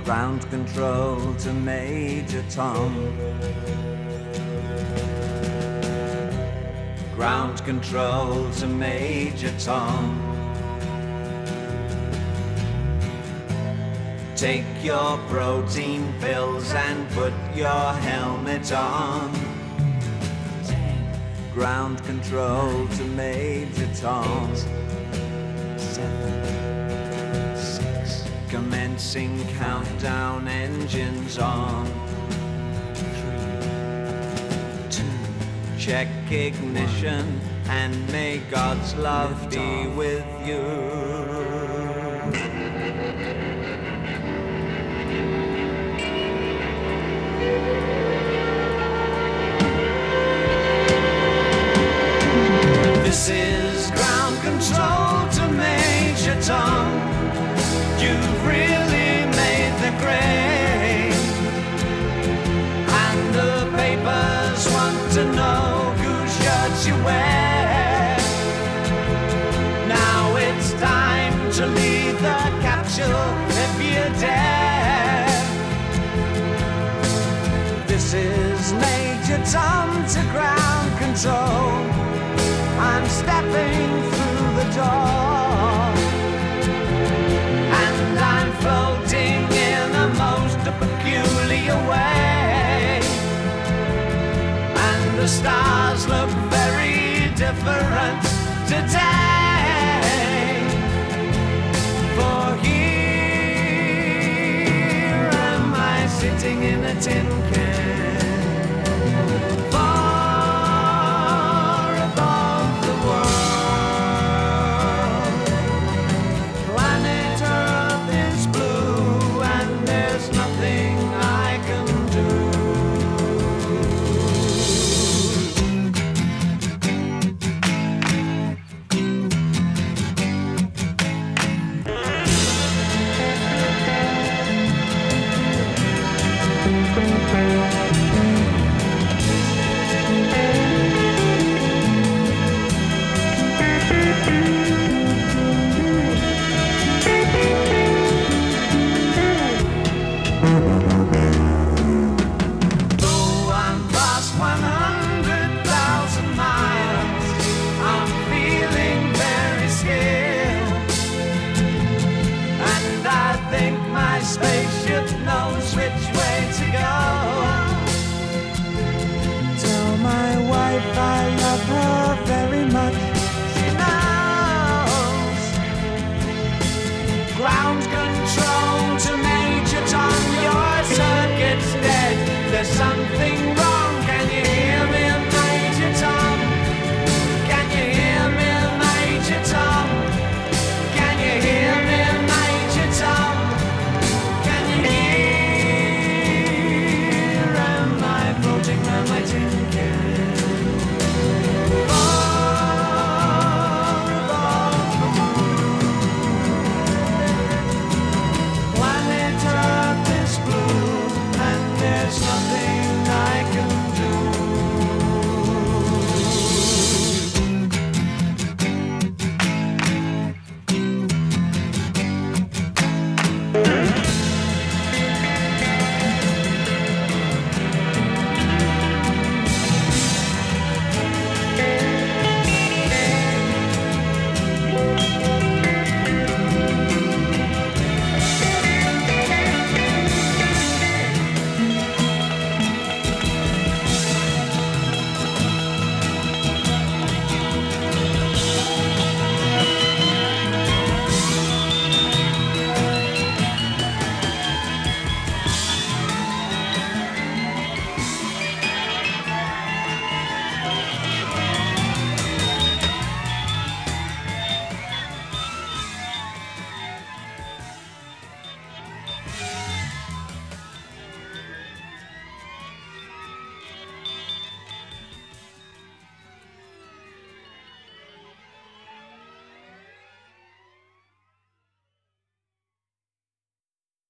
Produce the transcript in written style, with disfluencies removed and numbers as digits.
Ground control to Major Tom. Ground control to Major Tom. Take your protein pills and put your helmet on. Ground control to Major Tom. 7, 6. Commencing countdown, engines on. 3, 2. Check ignition and may God's love be with you. This is ground control to Major Tom. You've really made the grade, and the papers want to know whose shirts you wear. Now it's time to leave the capsule if you dare. This is Major Tom to ground control. I'm stepping through the door, and I'm floating in a most peculiar way, and the stars look very different today. For here am I sitting in a tin can. Spaceship knows which